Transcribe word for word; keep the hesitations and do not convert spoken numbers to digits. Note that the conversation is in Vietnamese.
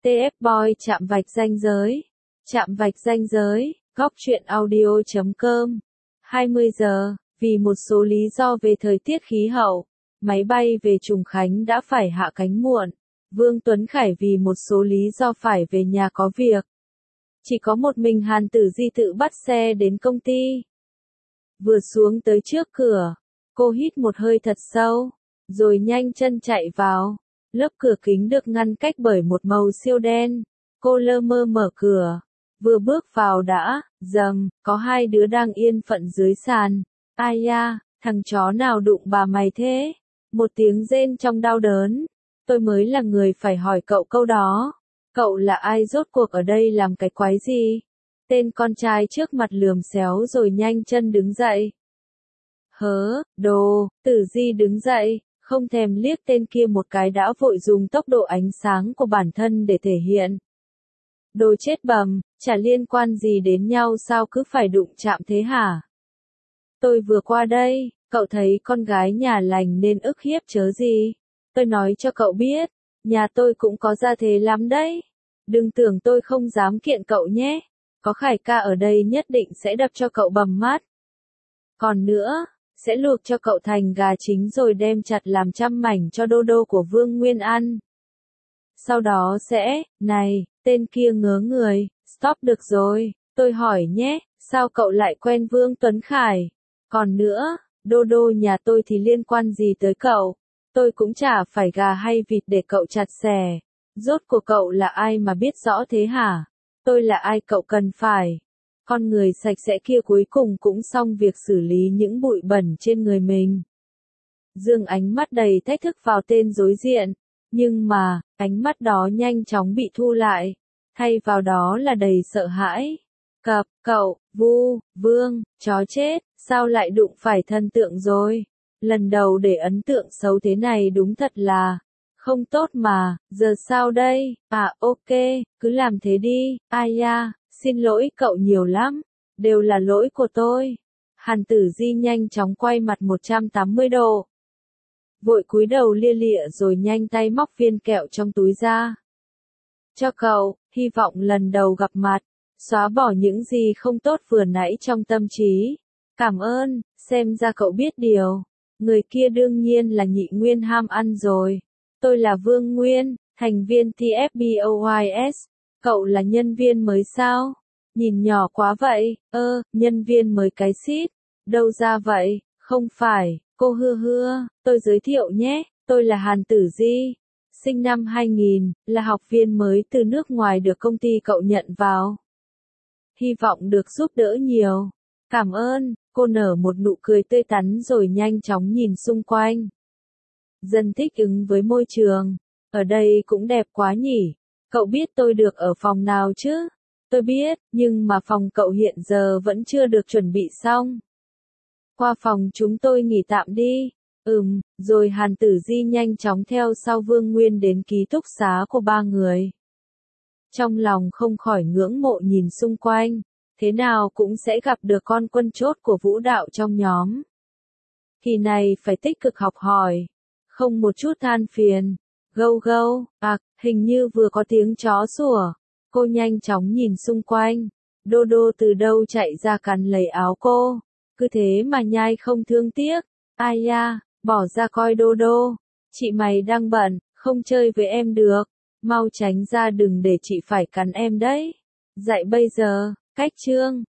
tê ép Boy chạm vạch ranh giới. Chạm vạch ranh giới, góc truyện audio chấm com. hai mươi giờ, vì một số lý do về thời tiết khí hậu, máy bay về Trùng Khánh đã phải hạ cánh muộn. Vương Tuấn Khải vì một số lý do phải về nhà có việc. Chỉ có một mình Hàn Tử Di tự bắt xe đến công ty. Vừa xuống tới trước cửa, cô hít một hơi thật sâu, rồi nhanh chân chạy vào. Lớp cửa kính được ngăn cách bởi một màu siêu đen. Cô lơ mơ mở cửa. Vừa bước vào đã, dầm, có hai đứa đang yên phận dưới sàn. Ai da, thằng chó nào đụng bà mày thế? Một tiếng rên trong đau đớn. Tôi mới là người phải hỏi cậu câu đó. Cậu là ai rốt cuộc ở đây làm cái quái gì? Tên con trai trước mặt lườm xéo rồi nhanh chân đứng dậy. Hớ, đồ, Tử Di đứng dậy, không thèm liếc tên kia một cái đã vội dùng tốc độ ánh sáng của bản thân để thể hiện. Đồ chết bầm, chả liên quan gì đến nhau sao cứ phải đụng chạm thế hả? Tôi vừa qua đây, cậu thấy con gái nhà lành nên ức hiếp chớ gì. Tôi nói cho cậu biết, nhà tôi cũng có gia thế lắm đấy. Đừng tưởng tôi không dám kiện cậu nhé. Có Khải ca ở đây nhất định sẽ đập cho cậu bầm mắt. Còn nữa, sẽ luộc cho cậu thành gà chính rồi đem chặt làm trăm mảnh cho đô đô của Vương Nguyên ăn. Sau đó sẽ, này, tên kia ngớ người, stop được rồi, tôi hỏi nhé, sao cậu lại quen Vương Tuấn Khải? Còn nữa, đô đô nhà tôi thì liên quan gì tới cậu? Tôi cũng chả phải gà hay vịt để cậu chặt xẻ. Rốt của cậu là ai mà biết rõ thế hả? Tôi là ai cậu cần phải? Con người sạch sẽ kia cuối cùng cũng xong việc xử lý những bụi bẩn trên người mình. Dương ánh mắt đầy thách thức vào tên đối diện. Nhưng mà, ánh mắt đó nhanh chóng bị thu lại. Thay vào đó là đầy sợ hãi. Cặp, cậu, Vu, Vương, chó chết, sao lại đụng phải thần tượng rồi? Lần đầu để ấn tượng xấu thế này đúng thật là không tốt mà, giờ sao đây? À ok, cứ làm thế đi. Ai da, xin lỗi cậu nhiều lắm, đều là lỗi của tôi. Hàn Tử Di nhanh chóng quay mặt một trăm tám mươi độ. Vội cúi đầu lia lịa rồi nhanh tay móc viên kẹo trong túi ra. Cho cậu, hy vọng lần đầu gặp mặt, xóa bỏ những gì không tốt vừa nãy trong tâm trí. Cảm ơn, xem ra cậu biết điều. Người kia đương nhiên là Nhị Nguyên ham ăn rồi. Tôi là Vương Nguyên, thành viên tê ép Boys. Cậu là nhân viên mới sao? Nhìn nhỏ quá vậy, ơ, nhân viên mới cái xít. Đâu ra vậy, không phải, cô hưa hưa, tôi giới thiệu nhé, tôi là Hàn Tử Di. Sinh năm hai nghìn, là học viên mới từ nước ngoài được công ty cậu nhận vào. Hy vọng được giúp đỡ nhiều. Cảm ơn, cô nở một nụ cười tươi tắn rồi nhanh chóng nhìn xung quanh. Dần thích ứng với môi trường. Ở đây cũng đẹp quá nhỉ. Cậu biết tôi được ở phòng nào chứ? Tôi biết, nhưng mà phòng cậu hiện giờ vẫn chưa được chuẩn bị xong. Qua phòng chúng tôi nghỉ tạm đi. Ừm, rồi Hàn Tử Di nhanh chóng theo sau Vương Nguyên đến ký túc xá của ba người. Trong lòng không khỏi ngưỡng mộ nhìn xung quanh. Thế nào cũng sẽ gặp được con quân chốt của vũ đạo trong nhóm. Kỳ này phải tích cực học hỏi. Không một chút than phiền. Gâu gâu, à, hình như vừa có tiếng chó sủa. Cô nhanh chóng nhìn xung quanh. Đô đô từ đâu chạy ra cắn lấy áo cô. Cứ thế mà nhai không thương tiếc. Ai da, bỏ ra coi đô đô. Chị mày đang bận, không chơi với em được. Mau tránh ra đừng để chị phải cắn em đấy. Dạy bây giờ, cách chương.